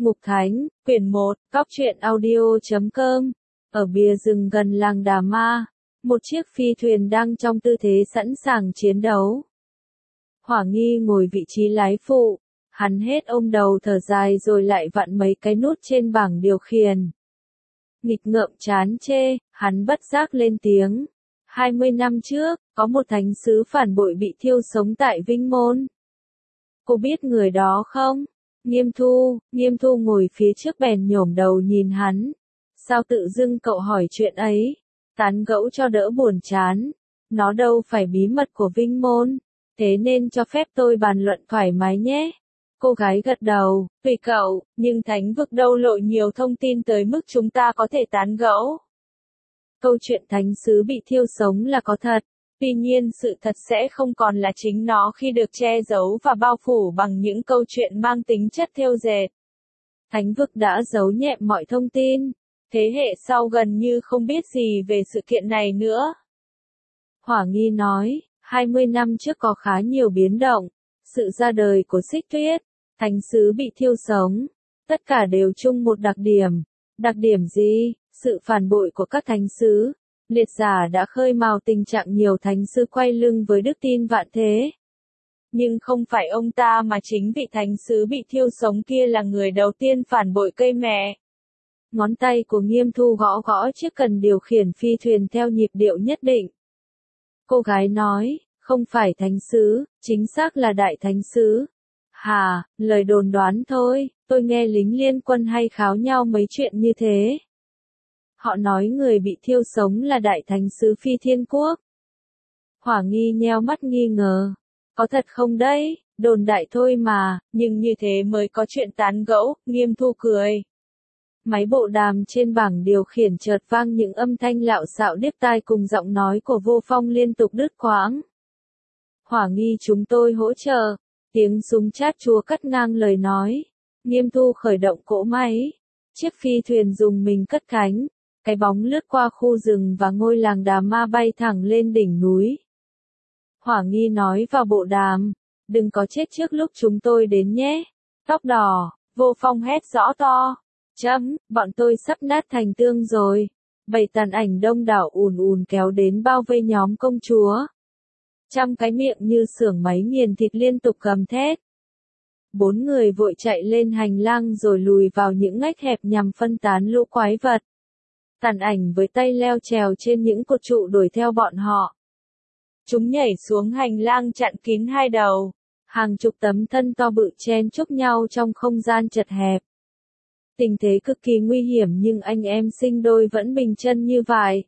Ngục Thánh, quyển 1, Cóc truyện audio.com. Ở bìa rừng gần làng Đà Ma, một chiếc phi thuyền đang trong tư thế sẵn sàng chiến đấu. Hỏa Nghi ngồi vị trí lái phụ, hắn hết ôm đầu thở dài rồi lại vặn mấy cái nút trên bảng điều khiển. Nghịch ngợm chán chê, hắn bất giác lên tiếng. 20 năm trước, có một thánh sứ phản bội bị thiêu sống tại Vinh Môn. Cô biết người đó không? Nghiêm Thu ngồi phía trước bèn nhổm đầu nhìn hắn. Sao tự dưng cậu hỏi chuyện ấy? Tán gẫu cho đỡ buồn chán. Nó đâu phải bí mật của Vinh Môn. Thế nên cho phép tôi bàn luận thoải mái nhé. Cô gái gật đầu, tùy cậu, nhưng thánh vực đâu lộ nhiều thông tin tới mức chúng ta có thể tán gẫu. Câu chuyện thánh sứ bị thiêu sống là có thật. Tuy nhiên sự thật sẽ không còn là chính nó khi được che giấu và bao phủ bằng những câu chuyện mang tính chất thêu dệt. Thánh vực đã giấu nhẹm mọi thông tin. Thế hệ sau gần như không biết gì về sự kiện này nữa. Hỏa Nghi nói, 20 năm trước có khá nhiều biến động. Sự ra đời của Xích Tuyết, thánh sứ bị thiêu sống. Tất cả đều chung một đặc điểm. Đặc điểm gì? Sự phản bội của các thánh sứ. Liệt giả đã khơi mào tình trạng nhiều thánh sứ quay lưng với đức tin vạn thế. Nhưng không phải ông ta mà chính vị thánh sứ bị thiêu sống kia là người đầu tiên phản bội cây mẹ. Ngón tay của Nghiêm Thu gõ gõ chiếc cần điều khiển phi thuyền theo nhịp điệu nhất định. Cô gái nói, không phải thánh sứ, chính xác là đại thánh sứ. Hà, lời đồn đoán thôi, tôi nghe lính liên quân hay kháo nhau mấy chuyện như thế. Họ nói người bị thiêu sống là đại thánh sứ Phi Thiên Quốc. Hỏa Nghi nheo mắt nghi ngờ. Có thật không đấy, đồn đại thôi mà, nhưng như thế mới có chuyện tán gẫu, Nghiêm Thu cười. Máy bộ đàm trên bảng điều khiển chợt vang những âm thanh lạo xạo điếc tai cùng giọng nói của Vô Phong liên tục đứt quãng. Hỏa Nghi chúng tôi hỗ trợ. Tiếng súng chát chúa cắt ngang lời nói. Nghiêm Thu khởi động cỗ máy. Chiếc phi thuyền dùng mình cất cánh. Cái bóng lướt qua khu rừng và ngôi làng Đà Ma bay thẳng lên đỉnh núi. Hỏa Nghi nói vào bộ đàm. Đừng có chết trước lúc chúng tôi đến nhé. Tóc đỏ, Vô Phong hét rõ to. Bọn tôi sắp nát thành tương rồi. Bầy tàn ảnh đông đảo ùn ùn kéo đến bao vây nhóm công chúa. Trăm cái miệng như xưởng máy nghiền thịt liên tục gầm thét. 4 người vội chạy lên hành lang rồi lùi vào những ngách hẹp nhằm phân tán lũ quái vật. Tàn ảnh với tay leo trèo trên những cột trụ đuổi theo bọn họ. Chúng nhảy xuống hành lang chặn kín hai đầu. Hàng chục tấm thân to bự chen chúc nhau trong không gian chật hẹp. Tình thế cực kỳ nguy hiểm nhưng anh em sinh đôi vẫn bình chân như vại.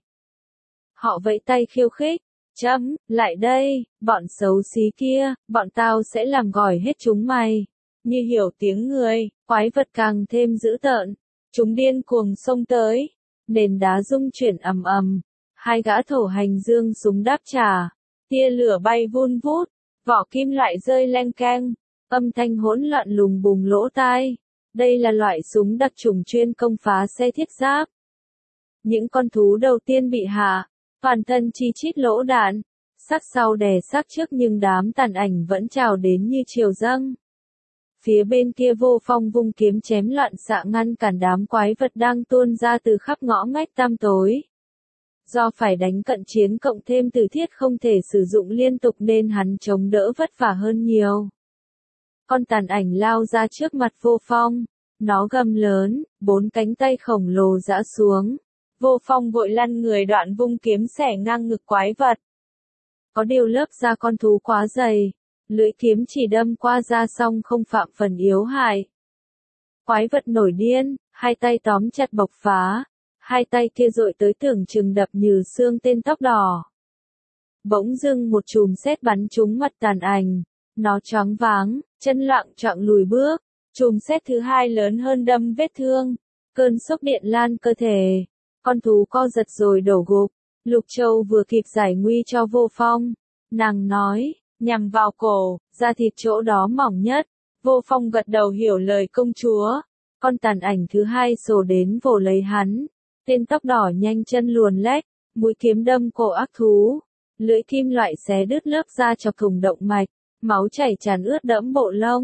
Họ vẫy tay khiêu khích. Lại đây, bọn xấu xí kia, bọn tao sẽ làm gỏi hết chúng mày. Như hiểu tiếng người, quái vật càng thêm dữ tợn. Chúng điên cuồng xông tới. Nền đá rung chuyển ầm ầm. Hai gã thổ hành giương súng đáp trả. Tia lửa bay vun vút. Vỏ kim loại rơi leng keng. Âm thanh hỗn loạn lùng bùng lỗ tai. Đây là loại súng đặc chủng chuyên công phá xe thiết giáp. Những con thú đầu tiên bị hạ. Toàn thân chi chít lỗ đạn. Xác sau đè xác trước nhưng đám tàn ảnh vẫn trào đến như triều dâng. Phía bên kia Vô Phong vung kiếm chém loạn xạ ngăn cản đám quái vật đang tuôn ra từ khắp ngõ ngách tăm tối. Do phải đánh cận chiến cộng thêm tử thiết không thể sử dụng liên tục nên hắn chống đỡ vất vả hơn nhiều. Con tàn ảnh lao ra trước mặt Vô Phong. Nó gầm lớn, 4 cánh tay khổng lồ giã xuống. Vô Phong vội lăn người đoạn vung kiếm xẻ ngang ngực quái vật. Có điều lớp da con thú quá dày. Lưỡi kiếm chỉ đâm qua da xong không phạm phần yếu hại. Quái vật nổi điên, hai tay tóm chặt bộc phá. Hai tay kia dội tới tưởng chừng đập như xương tên tóc đỏ. Bỗng dưng một chùm sét bắn trúng mặt tàn ảnh. Nó choáng váng, chân loạng choạng lùi bước. Chùm sét thứ hai lớn hơn đâm vết thương. Cơn sốc điện lan cơ thể. Con thú co giật rồi đổ gục. Lục Châu vừa kịp giải nguy cho Vô Phong. Nàng nói, nhằm vào cổ, da thịt chỗ đó mỏng nhất. Vô Phong gật đầu hiểu lời công chúa. Con tàn ảnh thứ hai sổ đến vồ lấy hắn. Tên tóc đỏ nhanh chân luồn lách, mũi kiếm đâm cổ ác thú. Lưỡi kim loại xé đứt lớp da chọc thủng động mạch. Máu chảy tràn ướt đẫm bộ lông.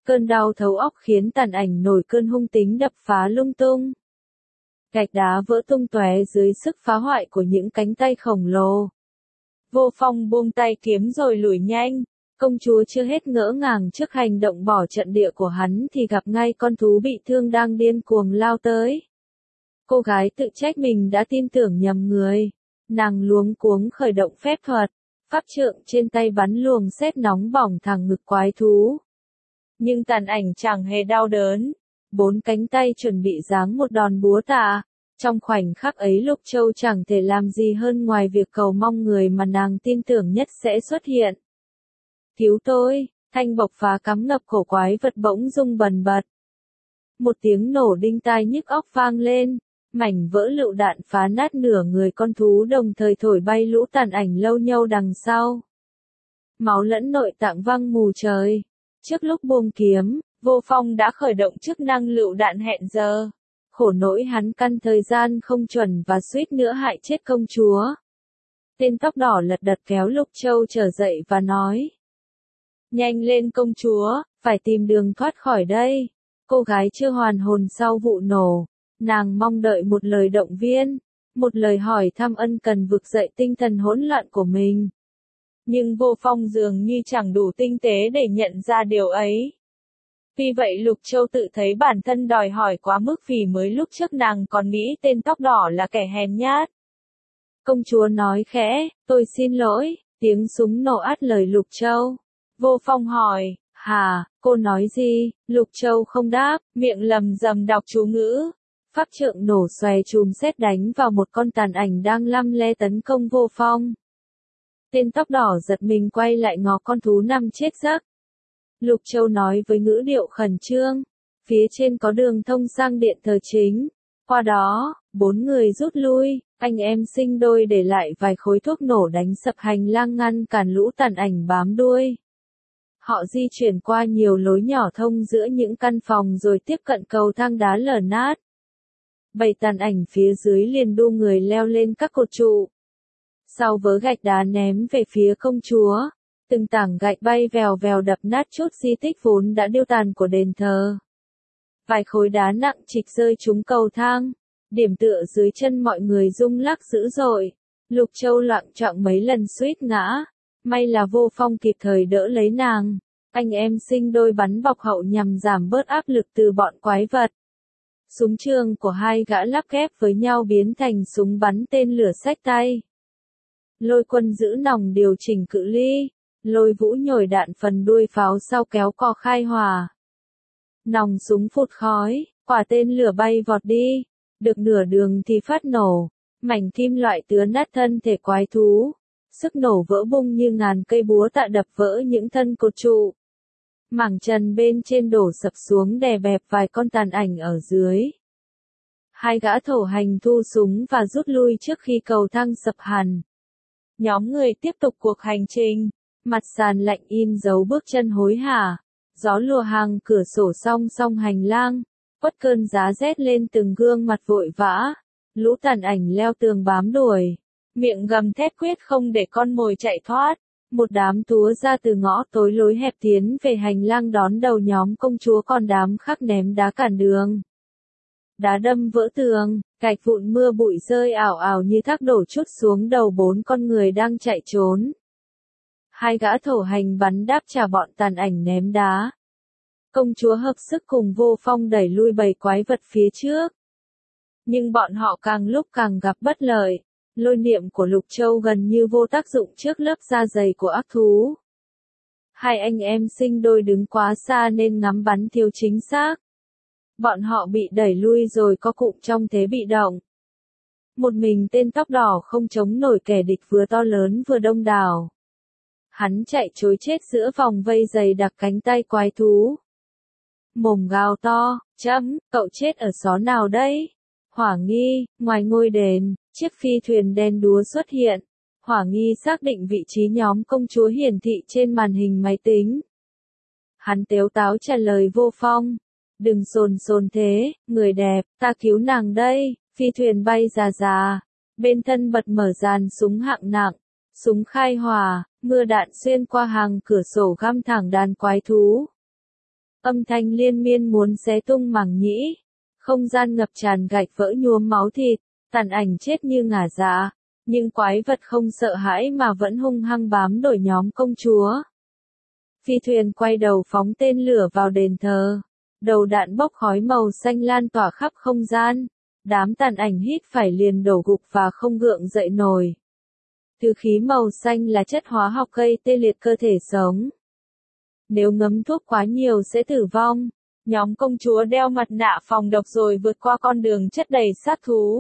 Cơn đau thấu óc khiến Tàn Ảnh nổi cơn hung tính đập phá lung tung. Gạch đá vỡ tung tóe dưới sức phá hoại của những cánh tay khổng lồ. Vô Phong buông tay kiếm rồi lùi nhanh. Công chúa chưa hết ngỡ ngàng trước hành động bỏ trận địa của hắn thì gặp ngay con thú bị thương đang điên cuồng lao tới. Cô gái tự trách mình đã tin tưởng nhầm người. Nàng luống cuống khởi động phép thuật. Pháp trượng trên tay bắn luồng sét nóng bỏng thẳng ngực quái thú. Nhưng Tàn Ảnh chẳng hề đau đớn. 4 cánh tay chuẩn bị giáng một đòn búa tạ. Trong khoảnh khắc ấy Lục Châu chẳng thể làm gì hơn ngoài việc cầu mong người mà nàng tin tưởng nhất sẽ xuất hiện. Cứu tôi, thanh bộc phá cắm ngập cổ quái vật bỗng rung bần bật. Một tiếng nổ đinh tai nhức óc vang lên, mảnh vỡ lựu đạn phá nát nửa người con thú đồng thời thổi bay lũ Tàn Ảnh lâu nhâu đằng sau. Máu lẫn nội tạng văng mù trời. Trước lúc buông kiếm, Vô Phong đã khởi động chức năng lựu đạn hẹn giờ. Khổ nỗi hắn căn thời gian không chuẩn và suýt nữa hại chết công chúa. Tên tóc đỏ lật đật kéo Lục Châu trở dậy và nói. Nhanh lên công chúa, phải tìm đường thoát khỏi đây. Cô gái chưa hoàn hồn sau vụ nổ. Nàng mong đợi một lời động viên, một lời hỏi thăm ân cần vực dậy tinh thần hỗn loạn của mình. Nhưng Vô Phong dường như chẳng đủ tinh tế để nhận ra điều ấy. Vì vậy Lục Châu tự thấy bản thân đòi hỏi quá mức vì mới lúc trước nàng còn nghĩ tên tóc đỏ là kẻ hèn nhát. Công chúa nói khẽ, tôi xin lỗi, tiếng súng nổ át lời Lục Châu. Vô Phong hỏi, hả, cô nói gì? Lục Châu không đáp, miệng lầm rầm đọc chú ngữ. Pháp trượng nổ xòe chùm sét đánh vào một con Tàn Ảnh đang lăm le tấn công Vô Phong. Tên tóc đỏ giật mình quay lại ngó con thú nằm chết giấc. Lục Châu nói với ngữ điệu khẩn trương, phía trên có đường thông sang điện thờ chính. Qua đó, 4 người rút lui, anh em sinh đôi để lại vài khối thuốc nổ đánh sập hành lang ngăn cản lũ Tàn Ảnh bám đuôi. Họ di chuyển qua nhiều lối nhỏ thông giữa những căn phòng rồi tiếp cận cầu thang đá lở nát. Bầy Tàn Ảnh phía dưới liền đu người leo lên các cột trụ. Sau vớ gạch đá ném về phía công chúa, từng tảng gạch bay vèo vèo đập nát chút di tích vốn đã điêu tàn của đền thờ. Vài khối đá nặng trịch rơi trúng cầu thang, điểm tựa dưới chân mọi người rung lắc dữ dội. Lục Châu loạng choạng mấy lần suýt ngã, may là Vô Phong kịp thời đỡ lấy nàng. Anh em sinh đôi bắn bọc hậu nhằm giảm bớt áp lực từ bọn quái vật. Súng trường của hai gã lắp ghép với nhau biến thành súng bắn tên lửa xách tay. Lôi Quân giữ nòng điều chỉnh cự ly, Lôi Vũ nhồi đạn phần đuôi pháo sau kéo cò khai hỏa. Nòng súng phụt khói, quả tên lửa bay vọt đi, được nửa đường thì phát nổ, mảnh kim loại tứa nát thân thể quái thú. Sức nổ vỡ bung như ngàn cây búa tạ đập vỡ những thân cột trụ. Mảng trần bên trên đổ sập xuống đè bẹp vài con Tàn Ảnh ở dưới. Hai gã thổ hành thu súng và rút lui trước khi cầu thang sập hẳn. Nhóm người tiếp tục cuộc hành trình, mặt sàn lạnh in dấu bước chân hối hả. Gió lùa hàng cửa sổ song song hành lang, quất cơn giá rét lên từng gương mặt vội vã. Lũ Tàn Ảnh leo tường bám đuổi, miệng gầm thét quyết không để con mồi chạy thoát. Một đám túa ra từ ngõ tối lối hẹp tiến về hành lang đón đầu nhóm công chúa, còn đám khác ném đá cản đường. Đá đâm vỡ tường, gạch vụn mưa bụi rơi ảo ảo như thác đổ trút xuống đầu 4 con người đang chạy trốn. Hai gã thổ hành bắn đáp trả bọn Tàn Ảnh ném đá. Công chúa hợp sức cùng Vô Phong đẩy lui bầy quái vật phía trước. Nhưng bọn họ càng lúc càng gặp bất lợi. Lôi niệm của Lục Châu gần như vô tác dụng trước lớp da dày của ác thú. Hai anh em sinh đôi đứng quá xa nên ngắm bắn thiếu chính xác. Bọn họ bị đẩy lui rồi co cụm trong thế bị động. Một mình tên tóc đỏ không chống nổi kẻ địch vừa to lớn vừa đông đảo. Hắn chạy trối chết giữa vòng vây dày đặc cánh tay quái thú. Mồm gào to, cậu chết ở xó nào đấy? Hỏa nghi, ngoài ngôi đền, chiếc phi thuyền đen đúa xuất hiện. Hỏa nghi xác định vị trí nhóm công chúa hiển thị trên màn hình máy tính. Hắn tếu táo trả lời Vô Phong. Đừng sồn thế, người đẹp, ta cứu nàng đây. Phi thuyền bay rà rà. Bên thân bật mở dàn súng hạng nặng. Súng khai hỏa, mưa đạn xuyên qua hàng cửa sổ găm thẳng đàn quái thú. Âm thanh liên miên muốn xé tung màng nhĩ. Không gian ngập tràn gạch vỡ nhuốm máu thịt, tàn ảnh chết như ngả dạ. Nhưng quái vật không sợ hãi mà vẫn hung hăng bám đuổi nhóm công chúa. Phi thuyền quay đầu phóng tên lửa vào đền thờ. Đầu đạn bốc khói màu xanh lan tỏa khắp không gian. Đám tàn ảnh hít phải liền đổ gục và không gượng dậy nổi. Thứ khí màu xanh là chất hóa học gây tê liệt cơ thể sống. Nếu ngấm thuốc quá nhiều sẽ tử vong. Nhóm công chúa đeo mặt nạ phòng độc rồi vượt qua con đường chất đầy sát thú.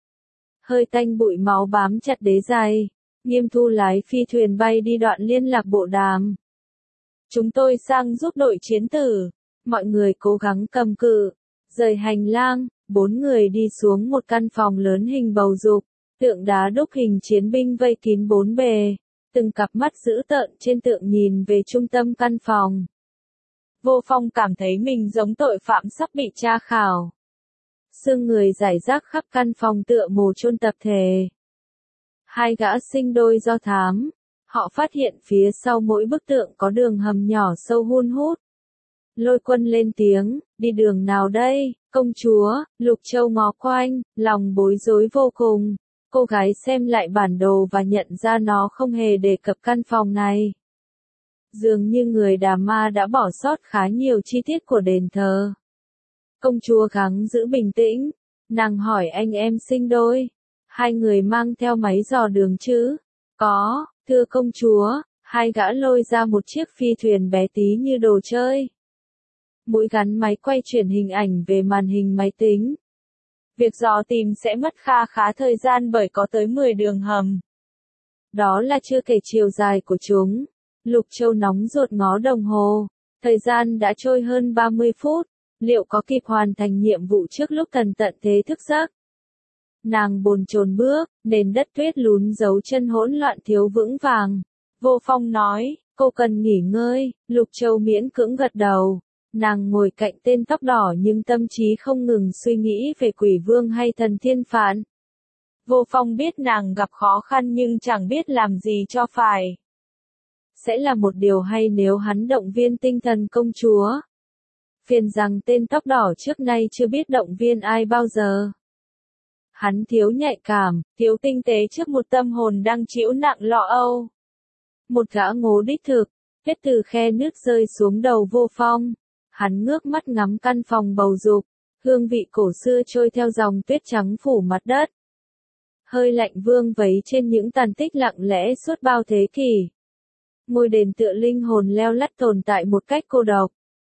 Hơi tanh bụi máu bám chặt đế giày. Nghiêm Thu lái phi thuyền bay đi đoạn liên lạc bộ đàm. Chúng tôi sang giúp đội chiến tử. Mọi người cố gắng cầm cự. Rời hành lang, 4 người đi xuống một căn phòng lớn hình bầu dục. Tượng đá đúc hình chiến binh vây kín bốn bề. Từng cặp mắt dữ tợn trên tượng nhìn về trung tâm căn phòng. Vô Phong cảm thấy mình giống tội phạm sắp bị tra khảo. Xương người rải rác khắp căn phòng tựa mồ chôn tập thể. Hai gã sinh đôi do thám. Họ phát hiện phía sau mỗi bức tượng có đường hầm nhỏ sâu hun hút. Lôi Quân lên tiếng, đi đường nào đây, công chúa? Lục Châu ngó quanh, lòng bối rối vô cùng. Cô gái xem lại bản đồ và nhận ra nó không hề đề cập căn phòng này. Dường như người Đà Ma đã bỏ sót khá nhiều chi tiết của đền thờ. Công chúa gắng giữ bình tĩnh. Nàng hỏi anh em sinh đôi. Hai người mang theo máy dò đường chứ? Có, thưa công chúa. Hai gã lôi ra một chiếc phi thuyền bé tí như đồ chơi. Mũi gắn máy quay chuyển hình ảnh về màn hình máy tính. Việc dò tìm sẽ mất khá thời gian bởi có tới 10 đường hầm. Đó là chưa kể chiều dài của chúng. Lục Châu nóng ruột ngó đồng hồ. Thời gian đã trôi hơn 30 phút. Liệu có kịp hoàn thành nhiệm vụ trước lúc Tần Tận Thế thức giấc? Nàng bồn chồn bước, nền đất tuyết lún dấu chân hỗn loạn thiếu vững vàng. Vô Phong nói, cô cần nghỉ ngơi. Lục Châu miễn cưỡng gật đầu. Nàng ngồi cạnh tên tóc đỏ nhưng tâm trí không ngừng suy nghĩ về quỷ vương hay thần thiên phạn. Vô Phong biết nàng gặp khó khăn nhưng chẳng biết làm gì cho phải. Sẽ là một điều hay nếu hắn động viên tinh thần công chúa. Phiền rằng tên tóc đỏ trước nay chưa biết động viên ai bao giờ. Hắn thiếu nhạy cảm, thiếu tinh tế trước một tâm hồn đang chịu nặng lo âu. Một gã ngố đích thực, hết từ khe nước rơi xuống đầu Vô Phong. Hắn ngước mắt ngắm căn phòng bầu dục, hương vị cổ xưa trôi theo dòng tuyết trắng phủ mặt đất. Hơi lạnh vương vấy trên những tàn tích lặng lẽ suốt bao thế kỷ. Ngôi đền tựa linh hồn leo lắt tồn tại một cách cô độc.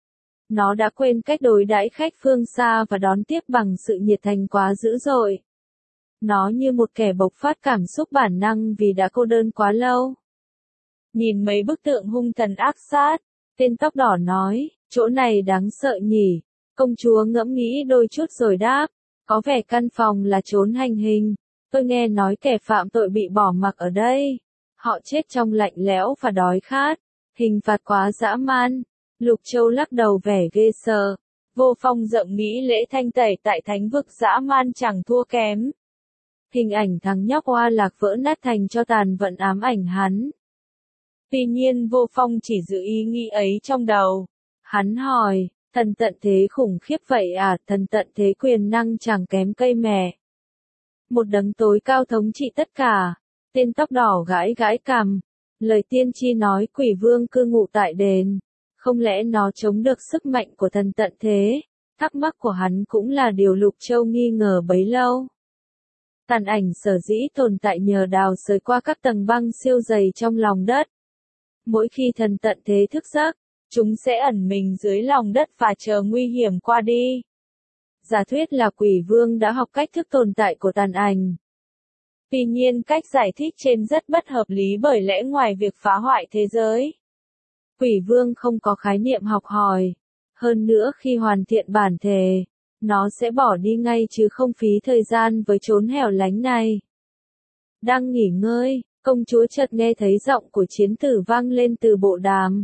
Nó đã quên cách đối đãi khách phương xa và đón tiếp bằng sự nhiệt thành quá dữ dội. Nó như một kẻ bộc phát cảm xúc bản năng vì đã cô đơn quá lâu. Nhìn mấy bức tượng hung thần ác sát, tên tóc đỏ nói, chỗ này đáng sợ nhỉ. Công chúa ngẫm nghĩ đôi chút rồi đáp, có vẻ căn phòng là chốn hành hình. Tôi nghe nói kẻ phạm tội bị bỏ mặc ở đây. Họ chết trong lạnh lẽo và đói khát. Hình phạt quá dã man. Lục Châu lắc đầu vẻ ghê sợ. Vô Phong rộng nghĩ lễ thanh tẩy tại thánh vực dã man chẳng thua kém. Hình ảnh thằng nhóc oa lạc vỡ nát thành cho tàn vẫn ám ảnh hắn. Tuy nhiên Vô Phong chỉ giữ ý nghĩ ấy trong đầu. Hắn hỏi, thần tận thế khủng khiếp vậy à? Thần tận thế quyền năng chẳng kém cây mẹ. Một đấng tối cao thống trị tất cả. Tên tóc đỏ gãi gãi cằm. Lời tiên tri nói quỷ vương cư ngụ tại đền. Không lẽ nó chống được sức mạnh của thần tận thế? Thắc mắc của hắn cũng là điều Lục Châu nghi ngờ bấy lâu. Tàn ảnh sở dĩ tồn tại nhờ đào sới qua các tầng băng siêu dày trong lòng đất. Mỗi khi thần tận thế thức giấc, chúng sẽ ẩn mình dưới lòng đất và chờ nguy hiểm qua đi. Giả thuyết là quỷ vương đã học cách thức tồn tại của tàn ảnh. Tuy nhiên cách giải thích trên rất bất hợp lý bởi lẽ ngoài việc phá hoại thế giới, quỷ vương không có khái niệm học hỏi. Hơn nữa khi hoàn thiện bản thể, nó sẽ bỏ đi ngay chứ không phí thời gian với chốn hẻo lánh này. Đang nghỉ ngơi, công chúa chợt nghe thấy giọng của chiến tử vang lên từ bộ đàm.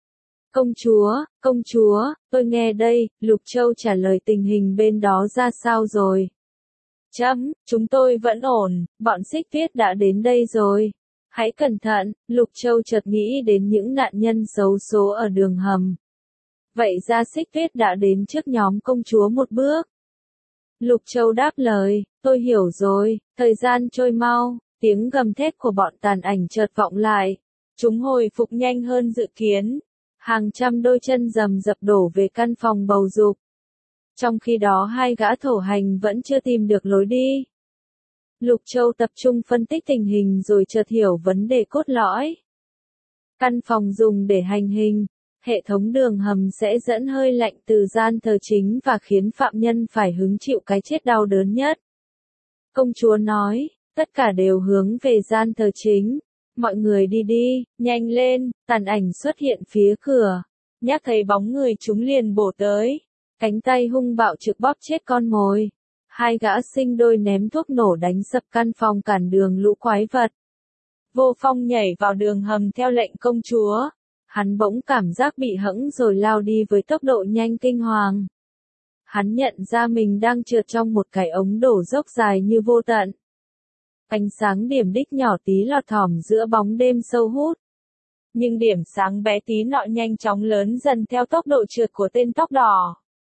Công chúa, tôi nghe đây. Lục Châu trả lời tình hình bên đó ra sao rồi? Chúng tôi vẫn ổn, bọn Xích Tuyết đã đến đây rồi. Hãy cẩn thận. Lục Châu chợt nghĩ đến những nạn nhân xấu số ở đường hầm. Vậy ra Xích Tuyết đã đến trước nhóm công chúa một bước. Lục Châu đáp lời, tôi hiểu rồi, thời gian trôi mau, tiếng gầm thét của bọn tàn ảnh chợt vọng lại. Chúng hồi phục nhanh hơn dự kiến. Hàng trăm đôi chân rầm rập đổ về căn phòng bầu dục. Trong khi đó hai gã thổ hành vẫn chưa tìm được lối đi. Lục Châu tập trung phân tích tình hình rồi chợt hiểu vấn đề cốt lõi. Căn phòng dùng để hành hình, hệ thống đường hầm sẽ dẫn hơi lạnh từ gian thờ chính và khiến phạm nhân phải hứng chịu cái chết đau đớn nhất. Công chúa nói, tất cả đều hướng về gian thờ chính. Mọi người đi đi, nhanh lên, tàn ảnh xuất hiện phía cửa. Nhắc thấy bóng người chúng liền bổ tới. Cánh tay hung bạo trực bóp chết con mồi. Hai gã sinh đôi ném thuốc nổ đánh sập căn phòng cản đường lũ quái vật. Vô Phong nhảy vào đường hầm theo lệnh công chúa. Hắn bỗng cảm giác bị hẫng rồi lao đi với tốc độ nhanh kinh hoàng. Hắn nhận ra mình đang trượt trong một cái ống đổ dốc dài như vô tận. Ánh sáng điểm đích nhỏ tí lọt thỏm giữa bóng đêm sâu hút. Nhưng điểm sáng bé tí nọ nhanh chóng lớn dần theo tốc độ trượt của tên tóc đỏ.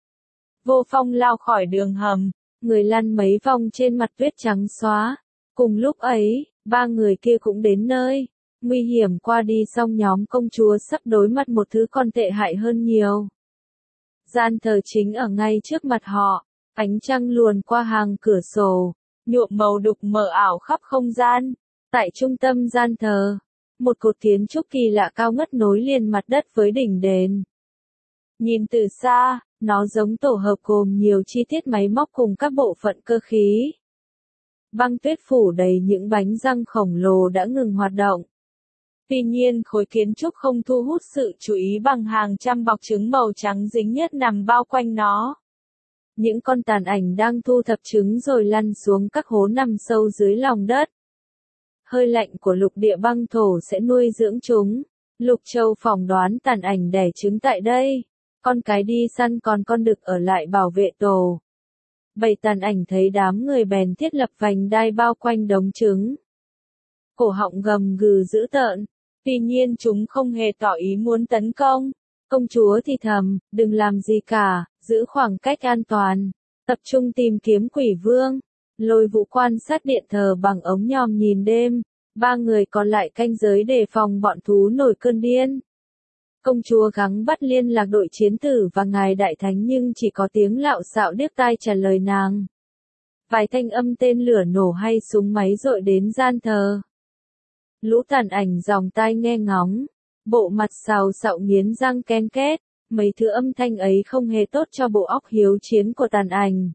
Vô Phong lao khỏi đường hầm, người lăn mấy vòng trên mặt tuyết trắng xóa. Cùng lúc ấy, ba người kia cũng đến nơi. Nguy hiểm qua đi xong nhóm công chúa sắp đối mặt một thứ còn tệ hại hơn nhiều. Gian thờ chính ở ngay trước mặt họ, ánh trăng luồn qua hàng cửa sổ, nhuộm màu đục mờ ảo khắp không gian. Tại trung tâm gian thờ, một cột kiến trúc kỳ lạ cao ngất nối liền mặt đất với đỉnh đền. Nhìn từ xa, nó giống tổ hợp gồm nhiều chi tiết máy móc cùng các bộ phận cơ khí. Băng tuyết phủ đầy những bánh răng khổng lồ đã ngừng hoạt động. Tuy nhiên khối kiến trúc không thu hút sự chú ý bằng hàng trăm bọc trứng màu trắng dính nhất nằm bao quanh nó. Những con tàn ảnh đang thu thập trứng rồi lăn xuống các hố nằm sâu dưới lòng đất. Hơi lạnh của lục địa băng thổ sẽ nuôi dưỡng chúng. Lục Châu phỏng đoán tàn ảnh đẻ trứng tại đây. Con cái đi săn còn con đực ở lại bảo vệ tổ. Bầy tàn ảnh thấy đám người bèn thiết lập vành đai bao quanh đống trứng. Cổ họng gầm gừ dữ tợn. Tuy nhiên chúng không hề tỏ ý muốn tấn công. Công chúa thì thầm, đừng làm gì cả, giữ khoảng cách an toàn. Tập trung tìm kiếm quỷ vương. Lôi Vũ quan sát điện thờ bằng ống nhòm nhìn đêm. Ba người còn lại canh giới đề phòng bọn thú nổi cơn điên. Công chúa gắng bắt liên lạc đội chiến tử và ngài đại thánh nhưng chỉ có tiếng lạo xạo điếc tai trả lời nàng. Vài thanh âm tên lửa nổ hay súng máy dội đến gian thờ. Lũ tàn ảnh dòng tai nghe ngóng, bộ mặt xào xạo nghiến răng ken két, mấy thứ âm thanh ấy không hề tốt cho bộ óc hiếu chiến của tàn ảnh.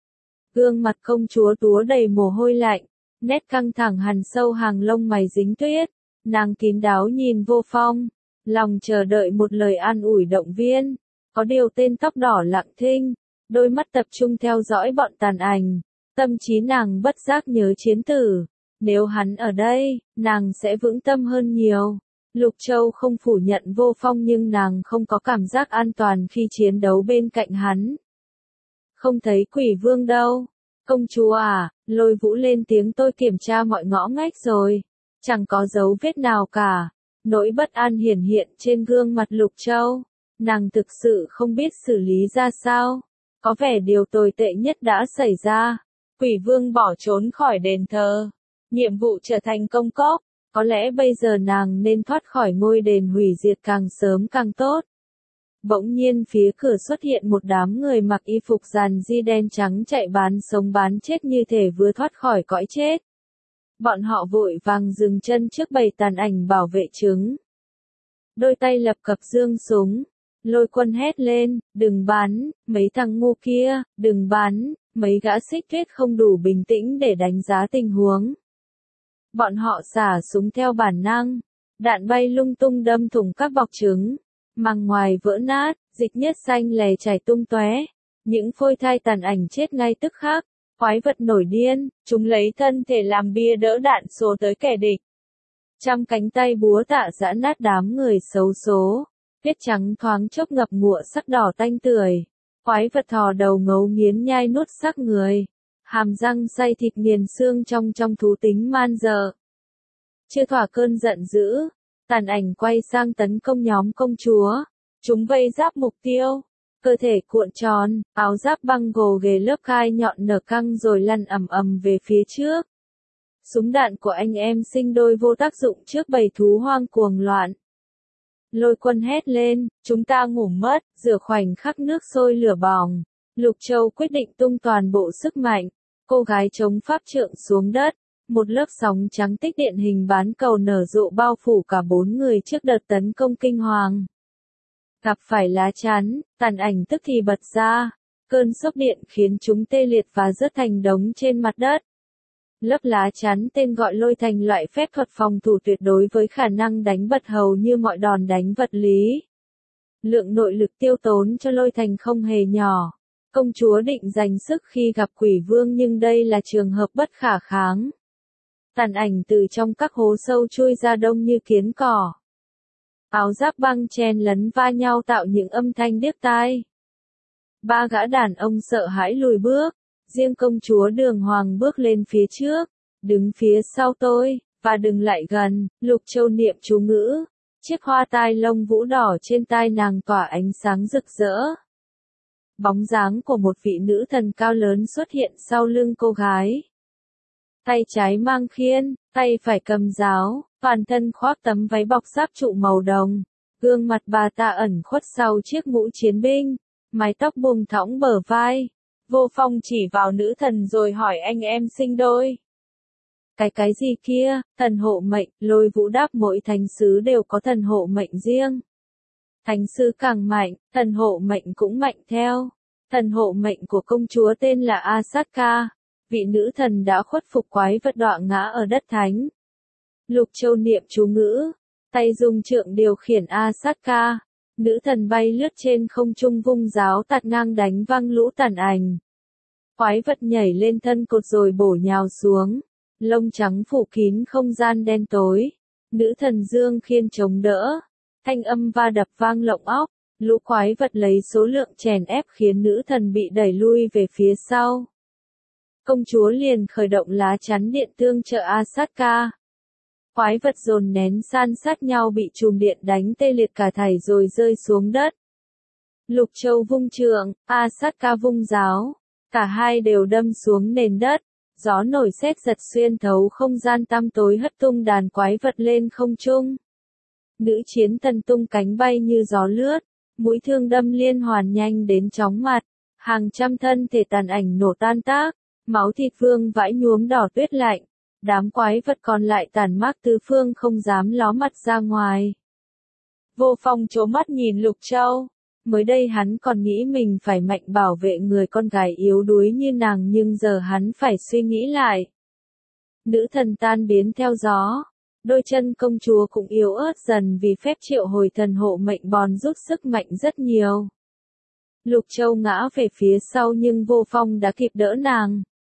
Gương mặt công chúa túa đầy mồ hôi lạnh, nét căng thẳng hằn sâu hàng lông mày dính tuyết, nàng kín đáo nhìn Vô Phong, lòng chờ đợi một lời an ủi động viên. Có điều tên tóc đỏ lặng thinh, đôi mắt tập trung theo dõi bọn tàn ảnh, tâm trí nàng bất giác nhớ chiến tử. Nếu hắn ở đây, nàng sẽ vững tâm hơn nhiều. Lục Châu không phủ nhận Vô Phong nhưng nàng không có cảm giác an toàn khi chiến đấu bên cạnh hắn. Không thấy quỷ vương đâu. Công chúa à, Lôi Vũ lên tiếng, tôi kiểm tra mọi ngõ ngách rồi. Chẳng có dấu vết nào cả. Nỗi bất an hiển hiện trên gương mặt Lục Châu. Nàng thực sự không biết xử lý ra sao. Có vẻ điều tồi tệ nhất đã xảy ra. Quỷ vương bỏ trốn khỏi đền thờ. Nhiệm vụ trở thành công cốc. Có lẽ bây giờ nàng nên thoát khỏi ngôi đền hủy diệt càng sớm càng tốt. Bỗng nhiên phía cửa xuất hiện một đám người mặc y phục giàn di đen trắng chạy bán sống bán chết như thể vừa thoát khỏi cõi chết. Bọn họ vội vàng dừng chân trước bầy tàn ảnh bảo vệ trứng. Đôi tay lập cập giương súng. Lôi Quân hét lên, đừng bắn, mấy thằng ngu kia, đừng bắn. Mấy gã Xích Tuyết không đủ bình tĩnh để đánh giá tình huống. Bọn họ xả súng theo bản năng. Đạn bay lung tung đâm thủng các bọc trứng. Màng ngoài vỡ nát, dịch nhất xanh lè chảy tung tóe. Những phôi thai tàn ảnh chết ngay tức khắc. Quái vật nổi điên, chúng lấy thân thể làm bia đỡ đạn xô tới kẻ địch. Trăm cánh tay búa tạ giã nát đám người xấu số. Tuyết trắng thoáng chốc ngập ngụa sắc đỏ tanh tưởi. Quái vật thò đầu ngấu nghiến nhai nuốt xác người. Hàm răng xay thịt nghiền xương trong thú tính man dợ. Chưa thỏa cơn giận dữ, tàn ảnh quay sang tấn công nhóm công chúa. Chúng vây giáp mục tiêu. Cơ thể cuộn tròn, áo giáp băng gồ ghề lớp gai nhọn nở căng rồi lăn ầm ầm về phía trước. Súng đạn của anh em sinh đôi vô tác dụng trước bầy thú hoang cuồng loạn. Lôi Quân hét lên, chúng ta ngủ mất, giữa khoảnh khắc nước sôi lửa bỏng. Lục Châu quyết định tung toàn bộ sức mạnh. Cô gái chống pháp trượng xuống đất. Một lớp sóng trắng tích điện hình bán cầu nở rộ bao phủ cả 4 người trước đợt tấn công kinh hoàng. Gặp phải lá chắn, tàn ảnh tức thì bật ra. Cơn sốc điện khiến chúng tê liệt và rớt thành đống trên mặt đất. Lớp lá chắn tên gọi Lôi thành loại phép thuật phòng thủ tuyệt đối với khả năng đánh bật hầu như mọi đòn đánh vật lý. Lượng nội lực tiêu tốn cho Lôi thành không hề nhỏ. Công chúa định dành sức khi gặp quỷ vương nhưng đây là trường hợp bất khả kháng. Tàn ảnh từ trong các hố sâu chui ra đông như kiến cỏ. Áo giáp băng chen lấn va nhau tạo những âm thanh điếc tai. 3 gã đàn ông sợ hãi lùi bước. Riêng công chúa Đường Hoàng bước lên phía trước. Đứng phía sau tôi, và đừng lại gần. Lục Châu niệm chú ngữ. Chiếc hoa tai lông vũ đỏ trên tai nàng tỏa ánh sáng rực rỡ. Bóng dáng của một vị nữ thần cao lớn xuất hiện sau lưng cô gái. Tay trái mang khiên, tay phải cầm giáo, toàn thân khoác tấm váy bọc giáp trụ màu đồng. Gương mặt bà ta ẩn khuất sau chiếc mũ chiến binh, mái tóc buông thõng bờ vai. Vô Phong chỉ vào nữ thần rồi hỏi anh em sinh đôi. Cái gì kia, thần hộ mệnh, Lôi Vũ đáp mỗi thánh sứ đều có thần hộ mệnh riêng. Thánh sứ càng mạnh, thần hộ mệnh cũng mạnh theo. Thần hộ mệnh của công chúa tên là Asatka, vị nữ thần đã khuất phục quái vật đọa ngã ở đất thánh. Lục Châu niệm chú ngữ, tay dùng trượng điều khiển Asatka. Nữ thần bay lướt trên không trung vung giáo tạt ngang đánh văng lũ tàn ảnh. Quái vật nhảy lên thân cột rồi bổ nhào xuống. Lông trắng phủ kín không gian đen tối. Nữ thần dương khiên chống đỡ. Thanh âm va đập vang lộng óc. Lũ quái vật lấy số lượng chèn ép khiến nữ thần bị đẩy lui về phía sau. Công chúa liền khởi động lá chắn điện tương trợ Asatka. Quái vật dồn nén san sát nhau bị chùm điện đánh tê liệt cả thảy rồi rơi xuống đất. Lục Châu vung trượng, Asatka vung giáo. Cả hai đều đâm xuống nền đất. Gió nổi sét giật xuyên thấu không gian tăm tối hất tung đàn quái vật lên không trung. Nữ chiến thần tung cánh bay như gió lướt. Mũi thương đâm liên hoàn nhanh đến chóng mặt. Hàng trăm thân thể tàn ảnh nổ tan tác. Máu thịt vương vãi nhuốm đỏ tuyết lạnh. Đám quái vật còn lại tản mát tứ phương không dám ló mặt ra ngoài. Vô Phong trố mắt nhìn Lục Châu. Mới đây hắn còn nghĩ mình phải mạnh bảo vệ người con gái yếu đuối như nàng nhưng giờ hắn phải suy nghĩ lại. Nữ thần tan biến theo gió. Đôi chân công chúa cũng yếu ớt dần vì phép triệu hồi thần hộ mệnh bòn rút sức mạnh rất nhiều. Lục Châu ngã về phía sau nhưng Vô Phong đã kịp đỡ nàng.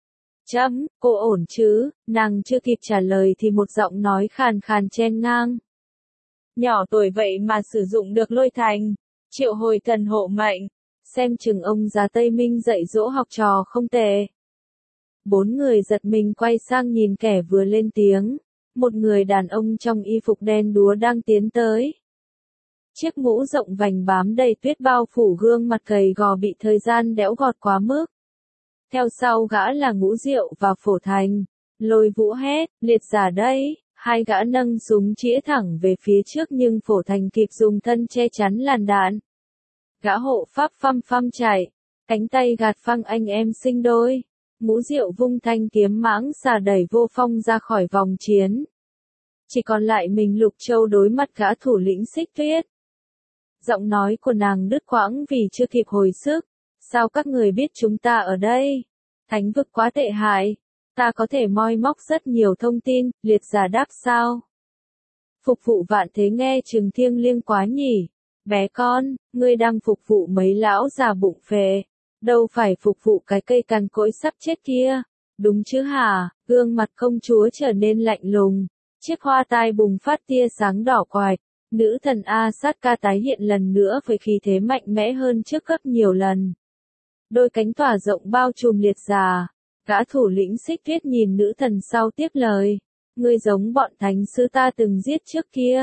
Cô ổn chứ? Nàng chưa kịp trả lời thì một giọng nói khàn khàn chen ngang. Nhỏ tuổi vậy mà sử dụng được Lôi thành, triệu hồi thần hộ mệnh, xem chừng ông già Tây Minh dạy dỗ học trò không tệ. 4 người giật mình quay sang nhìn kẻ vừa lên tiếng. Một người đàn ông trong y phục đen đúa đang tiến tới. Chiếc mũ rộng vành bám đầy tuyết bao phủ gương mặt gầy gò bị thời gian đẽo gọt quá mức. Theo sau gã là Ngũ Diệu và Phổ Thành. Lôi Vũ hét, liệt giả đây. Hai gã nâng súng chĩa thẳng về phía trước nhưng Phổ Thành kịp dùng thân che chắn làn đạn. Gã hộ pháp phăm phăm chạy. Cánh tay gạt phăng anh em sinh đôi. Ngũ Diệu vung thanh kiếm mãng xà đẩy Vô Phong ra khỏi vòng chiến. Chỉ còn lại mình Lục Châu đối mặt gã thủ lĩnh Xích Tuyết. Giọng nói của nàng đứt quãng vì chưa kịp hồi sức. Sao các người biết chúng ta ở đây? Thánh vực quá tệ hại. Ta có thể moi móc rất nhiều thông tin, liệt giả đáp sao? Phục vụ vạn thế nghe chừng thiêng liêng quá nhỉ. Bé con, ngươi đang phục vụ mấy lão già bụng phệ. Đâu phải phục vụ cái cây cằn cỗi sắp chết kia. Đúng chứ hả? Gương mặt công chúa trở nên lạnh lùng. Chiếc hoa tai bùng phát tia sáng đỏ quạch. Nữ thần Asatka tái hiện lần nữa với khí thế mạnh mẽ hơn trước gấp nhiều lần. Đôi cánh tỏa rộng bao trùm liệt giả. Gã thủ lĩnh Xích Tuyết nhìn nữ thần sau tiếp lời. Ngươi giống bọn thánh sư ta từng giết trước kia.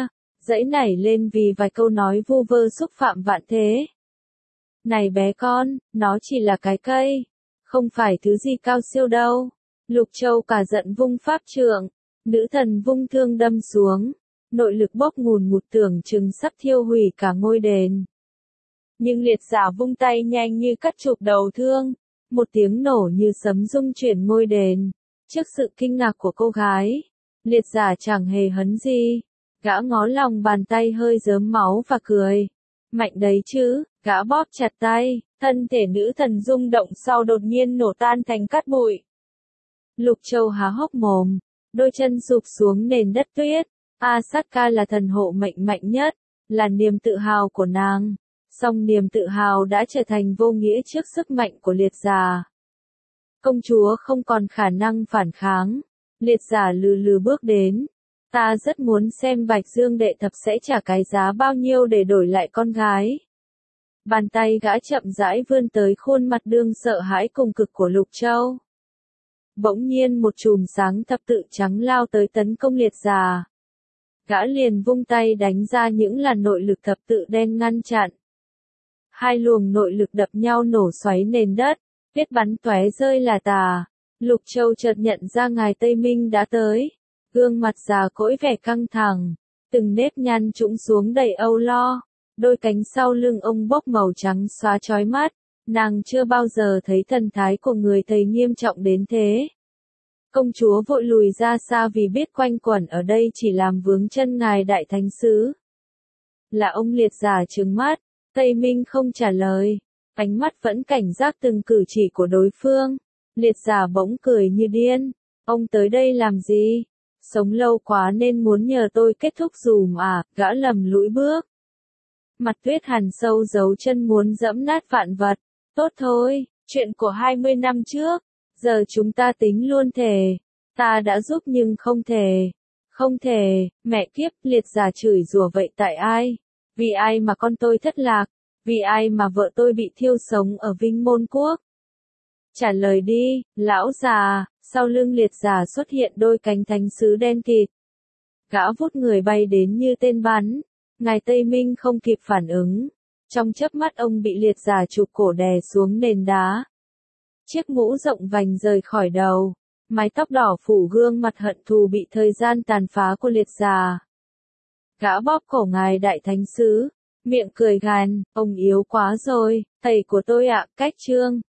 dãy nảy lên vì vài câu nói vu vơ xúc phạm vạn thế. Này bé con, nó chỉ là cái cây, không phải thứ gì cao siêu đâu. Lục Châu cả giận vung pháp trượng, nữ thần vung thương đâm xuống, nội lực bốc ngùn ngụt tưởng chừng sắp thiêu hủy cả ngôi đền. Nhưng liệt giả vung tay nhanh như cắt chụp đầu thương, một tiếng nổ như sấm rung chuyển ngôi đền. Trước sự kinh ngạc của cô gái, liệt giả chẳng hề hấn gì, gã ngó lòng bàn tay hơi rớm máu và cười. Mạnh đấy chứ, gã bóp chặt tay, thân thể nữ thần rung động sau đột nhiên nổ tan thành cát bụi. Lục Châu há hốc mồm, đôi chân sụp xuống nền đất tuyết. Asaka là thần hộ mệnh mạnh nhất, là niềm tự hào của nàng. Song niềm tự hào đã trở thành vô nghĩa trước sức mạnh của liệt giả. Công chúa không còn khả năng phản kháng. Liệt giả lừ lừ bước đến. Ta rất muốn xem Bạch Dương đệ thập sẽ trả cái giá bao nhiêu để đổi lại con gái. Bàn tay gã chậm rãi vươn tới khuôn mặt đương sợ hãi cùng cực của Lục Châu. Bỗng nhiên một chùm sáng thập tự trắng lao tới tấn công liệt giả. Gã liền vung tay đánh ra những làn nội lực thập tự đen ngăn chặn. Hai luồng nội lực đập nhau nổ xoáy nền đất, huyết bắn tóe rơi là tà. Lục Châu chợt nhận ra ngài Tây Minh đã tới. Gương mặt già cỗi vẻ căng thẳng, từng nếp nhăn trũng xuống đầy âu lo. Đôi cánh sau lưng ông bốc màu trắng xóa chói mắt. Nàng chưa bao giờ thấy thần thái của người thầy nghiêm trọng đến thế. Công chúa vội lùi ra xa vì biết quanh quẩn ở đây chỉ làm vướng chân ngài đại thánh sứ. Là ông liệt giả trừng mắt, Tây Minh không trả lời, ánh mắt vẫn cảnh giác từng cử chỉ của đối phương. Liệt giả bỗng cười như điên, ông tới đây làm gì? Sống lâu quá nên muốn nhờ tôi kết thúc dùm à, gã lầm lũi bước. Mặt tuyết hàn sâu giấu chân muốn dẫm nát vạn vật. Tốt thôi, chuyện của 20 năm trước, giờ chúng ta tính luôn thề. Ta đã giúp nhưng không thề. Không thề, mẹ kiếp, liệt giả chửi rủa vậy tại ai? Vì ai mà con tôi thất lạc? Vì ai mà vợ tôi bị thiêu sống ở Vinh Môn Quốc? Trả lời đi, lão già. Sau lưng liệt giả xuất hiện đôi cánh thánh sứ đen kịt. Gã vút người bay đến như tên bắn. Ngài Tây Minh không kịp phản ứng. Trong chớp mắt ông bị liệt giả chụp cổ đè xuống nền đá. Chiếc mũ rộng vành rời khỏi đầu. Mái tóc đỏ phủ gương mặt hận thù bị thời gian tàn phá của liệt giả. Gã bóp cổ ngài đại thánh sứ. Miệng cười gàn, ông yếu quá rồi, thầy của tôi ạ, cách chương.